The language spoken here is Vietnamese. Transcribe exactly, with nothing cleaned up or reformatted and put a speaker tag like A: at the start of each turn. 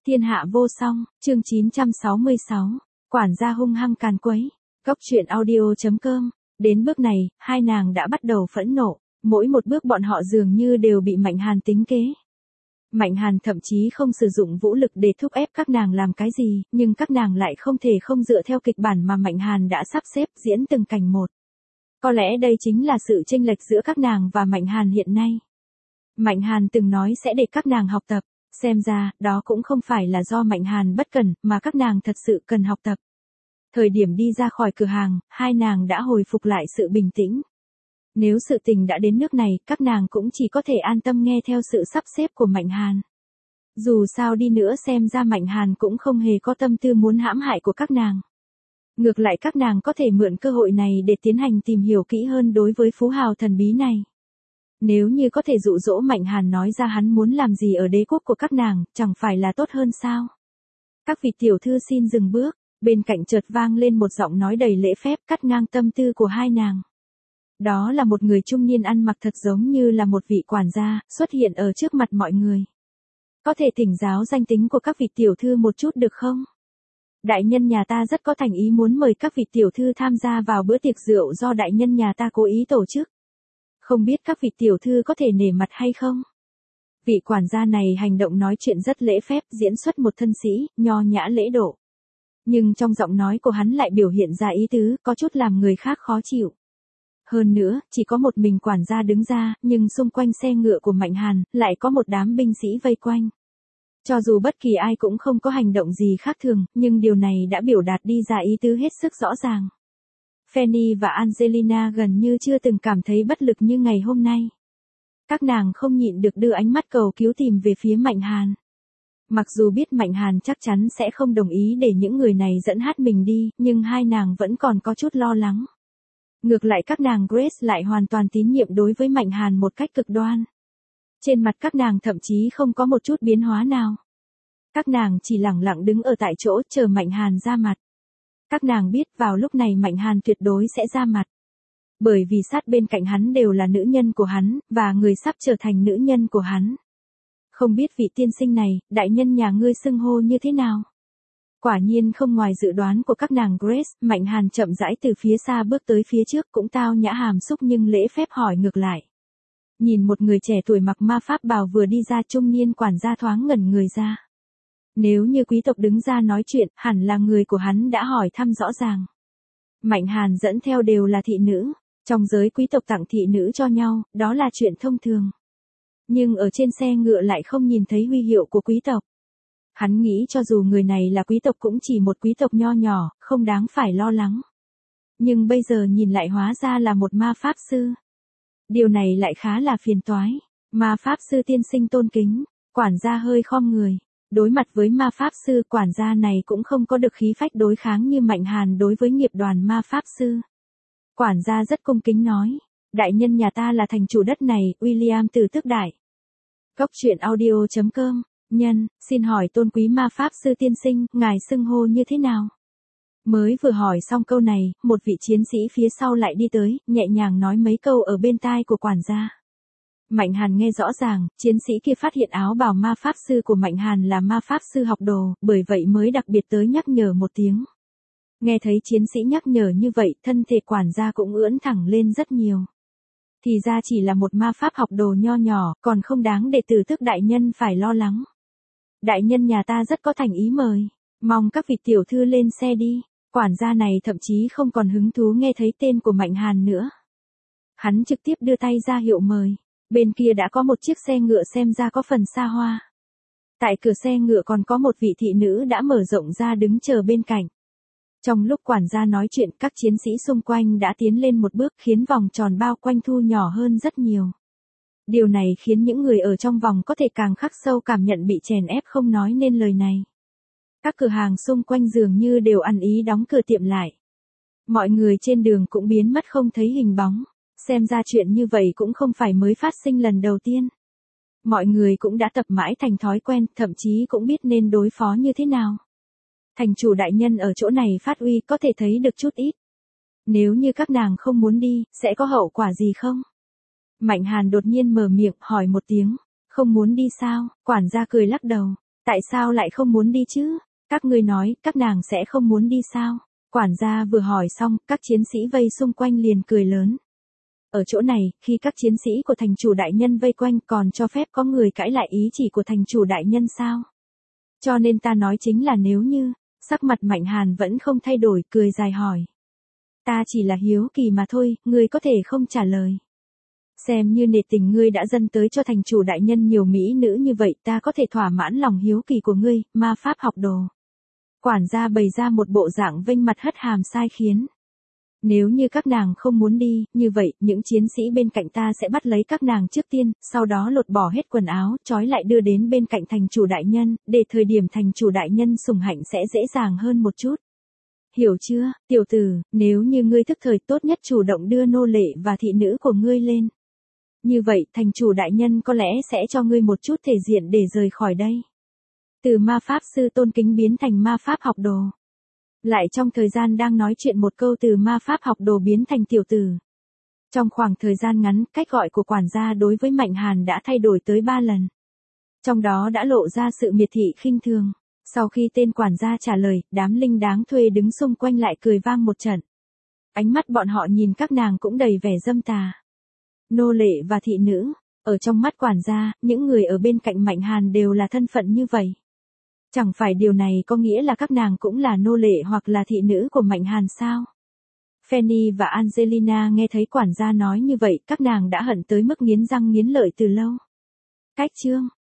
A: Thiên hạ vô song, chương chín trăm sáu mươi sáu, quản gia hung hăng càn quấy. Góc truyện audio chấm com. Đến bước này, hai nàng đã bắt đầu phẫn nộ, mỗi một bước bọn họ dường như đều bị Mạnh Hàn tính kế. Mạnh Hàn thậm chí không sử dụng vũ lực để thúc ép các nàng làm cái gì, nhưng các nàng lại không thể không dựa theo kịch bản mà Mạnh Hàn đã sắp xếp diễn từng cảnh một. Có lẽ đây chính là sự chênh lệch giữa các nàng và Mạnh Hàn hiện nay. Mạnh Hàn từng nói sẽ để các nàng học tập, xem ra, đó cũng không phải là do Mạnh Hàn bất cần, mà các nàng thật sự cần học tập. Thời điểm đi ra khỏi cửa hàng, hai nàng đã hồi phục lại sự bình tĩnh. Nếu sự tình đã đến nước này, các nàng cũng chỉ có thể an tâm nghe theo sự sắp xếp của Mạnh Hàn. Dù sao đi nữa xem ra Mạnh Hàn cũng không hề có tâm tư muốn hãm hại của các nàng. Ngược lại các nàng có thể mượn cơ hội này để tiến hành tìm hiểu kỹ hơn đối với phú hào thần bí này. Nếu như có thể dụ dỗ Mạnh Hàn nói ra hắn muốn làm gì ở đế quốc của các nàng, chẳng phải là tốt hơn sao? Các vị tiểu thư xin dừng bước, bên cạnh chợt vang lên một giọng nói đầy lễ phép cắt ngang tâm tư của hai nàng. Đó là một người trung niên ăn mặc thật giống như là một vị quản gia, xuất hiện ở trước mặt mọi người. Có thể thỉnh giáo danh tính của các vị tiểu thư một chút được không? Đại nhân nhà ta rất có thành ý muốn mời các vị tiểu thư tham gia vào bữa tiệc rượu do đại nhân nhà ta cố ý tổ chức. Không biết các vị tiểu thư có thể nể mặt hay không? Vị quản gia này hành động nói chuyện rất lễ phép, diễn xuất một thân sĩ, nho nhã lễ độ. Nhưng trong giọng nói của hắn lại biểu hiện ra ý tứ, có chút làm người khác khó chịu. Hơn nữa, chỉ có một mình quản gia đứng ra, nhưng xung quanh xe ngựa của Mạnh Hàn, lại có một đám binh sĩ vây quanh. Cho dù bất kỳ ai cũng không có hành động gì khác thường, nhưng điều này đã biểu đạt đi ra ý tứ hết sức rõ ràng. Fanny và Angelina gần như chưa từng cảm thấy bất lực như ngày hôm nay. Các nàng không nhịn được đưa ánh mắt cầu cứu tìm về phía Mạnh Hàn. Mặc dù biết Mạnh Hàn chắc chắn sẽ không đồng ý để những người này dẫn hát mình đi, nhưng hai nàng vẫn còn có chút lo lắng. Ngược lại các nàng Grace lại hoàn toàn tín nhiệm đối với Mạnh Hàn một cách cực đoan. Trên mặt các nàng thậm chí không có một chút biến hóa nào. Các nàng chỉ lẳng lặng đứng ở tại chỗ chờ Mạnh Hàn ra mặt. Các nàng biết vào lúc này Mạnh Hàn tuyệt đối sẽ ra mặt. Bởi vì sát bên cạnh hắn đều là nữ nhân của hắn, và người sắp trở thành nữ nhân của hắn. Không biết vị tiên sinh này, đại nhân nhà ngươi xưng hô như thế nào? Quả nhiên không ngoài dự đoán của các nàng Grace, Mạnh Hàn chậm rãi từ phía xa bước tới phía trước cũng tao nhã hàm xúc nhưng lễ phép hỏi ngược lại. Nhìn một người trẻ tuổi mặc ma pháp bào vừa đi ra trung niên quản gia thoáng ngẩn người ra. Nếu như quý tộc đứng ra nói chuyện, hẳn là người của hắn đã hỏi thăm rõ ràng. Mạnh Hàn dẫn theo đều là thị nữ, trong giới quý tộc tặng thị nữ cho nhau, đó là chuyện thông thường. Nhưng ở trên xe ngựa lại không nhìn thấy huy hiệu của quý tộc. Hắn nghĩ cho dù người này là quý tộc cũng chỉ một quý tộc nho nhỏ, không đáng phải lo lắng. Nhưng bây giờ nhìn lại hóa ra là một ma pháp sư. Điều này lại khá là phiền toái. Ma pháp sư tiên sinh tôn kính, quản gia hơi khom người. Đối mặt với ma pháp sư, quản gia này cũng không có được khí phách đối kháng như Mạnh Hàn đối với nghiệp đoàn ma pháp sư. Quản gia rất cung kính nói, đại nhân nhà ta là thành chủ đất này, William từ tước đại. Góc truyện audio chấm com, nhân, xin hỏi tôn quý ma pháp sư tiên sinh, ngài xưng hô như thế nào? Mới vừa hỏi xong câu này, một vị chiến sĩ phía sau lại đi tới, nhẹ nhàng nói mấy câu ở bên tai của quản gia. Mạnh Hàn nghe rõ ràng, chiến sĩ kia phát hiện áo bào ma pháp sư của Mạnh Hàn là ma pháp sư học đồ, bởi vậy mới đặc biệt tới nhắc nhở một tiếng. Nghe thấy chiến sĩ nhắc nhở như vậy, thân thể quản gia cũng ưỡn thẳng lên rất nhiều. Thì ra chỉ là một ma pháp học đồ nho nhỏ, còn không đáng để từ tước đại nhân phải lo lắng. Đại nhân nhà ta rất có thành ý mời, mong các vị tiểu thư lên xe đi. Quản gia này thậm chí không còn hứng thú nghe thấy tên của Mạnh Hàn nữa. Hắn trực tiếp đưa tay ra hiệu mời. Bên kia đã có một chiếc xe ngựa xem ra có phần xa hoa. Tại cửa xe ngựa còn có một vị thị nữ đã mở rộng ra đứng chờ bên cạnh. Trong lúc quản gia nói chuyện, các chiến sĩ xung quanh đã tiến lên một bước khiến vòng tròn bao quanh thu nhỏ hơn rất nhiều. Điều này khiến những người ở trong vòng có thể càng khắc sâu cảm nhận bị chèn ép không nói nên lời này. Các cửa hàng xung quanh dường như đều ăn ý đóng cửa tiệm lại. Mọi người trên đường cũng biến mất không thấy hình bóng. Xem ra chuyện như vậy cũng không phải mới phát sinh lần đầu tiên. Mọi người cũng đã tập mãi thành thói quen, thậm chí cũng biết nên đối phó như thế nào. Thành chủ đại nhân ở chỗ này phát uy có thể thấy được chút ít. Nếu như các nàng không muốn đi, sẽ có hậu quả gì không? Mạnh Hàn đột nhiên mở miệng hỏi một tiếng, không muốn đi sao? Quản gia cười lắc đầu. Tại sao lại không muốn đi chứ? Các ngươi nói, các nàng sẽ không muốn đi sao? Quản gia vừa hỏi xong, các chiến sĩ vây xung quanh liền cười lớn. Ở chỗ này, khi các chiến sĩ của thành chủ đại nhân vây quanh còn cho phép có người cãi lại ý chỉ của thành chủ đại nhân sao? Cho nên ta nói chính là nếu như, sắc mặt Mạnh Hàn vẫn không thay đổi, cười dài hỏi. Ta chỉ là hiếu kỳ mà thôi, ngươi có thể không trả lời. Xem như nể tình ngươi đã dâng tới cho thành chủ đại nhân nhiều mỹ nữ như vậy, ta có thể thỏa mãn lòng hiếu kỳ của ngươi, ma pháp học đồ. Quản gia bày ra một bộ dạng vênh mặt hất hàm sai khiến. Nếu như các nàng không muốn đi, như vậy, những chiến sĩ bên cạnh ta sẽ bắt lấy các nàng trước tiên, sau đó lột bỏ hết quần áo, trói lại đưa đến bên cạnh thành chủ đại nhân, để thời điểm thành chủ đại nhân sủng hạnh sẽ dễ dàng hơn một chút. Hiểu chưa, tiểu tử, nếu như ngươi thức thời tốt nhất chủ động đưa nô lệ và thị nữ của ngươi lên. Như vậy, thành chủ đại nhân có lẽ sẽ cho ngươi một chút thể diện để rời khỏi đây. Từ ma pháp sư tôn kính biến thành ma pháp học đồ. Lại trong thời gian đang nói chuyện một câu từ ma pháp học đồ biến thành tiểu tử. Trong khoảng thời gian ngắn, cách gọi của quản gia đối với Mạnh Hàn đã thay đổi tới ba lần. Trong đó đã lộ ra sự miệt thị khinh thường. Sau khi tên quản gia trả lời, đám linh đáng thuê đứng xung quanh lại cười vang một trận. Ánh mắt bọn họ nhìn các nàng cũng đầy vẻ dâm tà. Nô lệ và thị nữ, ở trong mắt quản gia, những người ở bên cạnh Mạnh Hàn đều là thân phận như vậy. Chẳng phải điều này có nghĩa là các nàng cũng là nô lệ hoặc là thị nữ của Mạnh Hàn sao? Fanny và Angelina nghe thấy quản gia nói như vậy, các nàng đã hận tới mức nghiến răng nghiến lợi từ lâu. Cách chương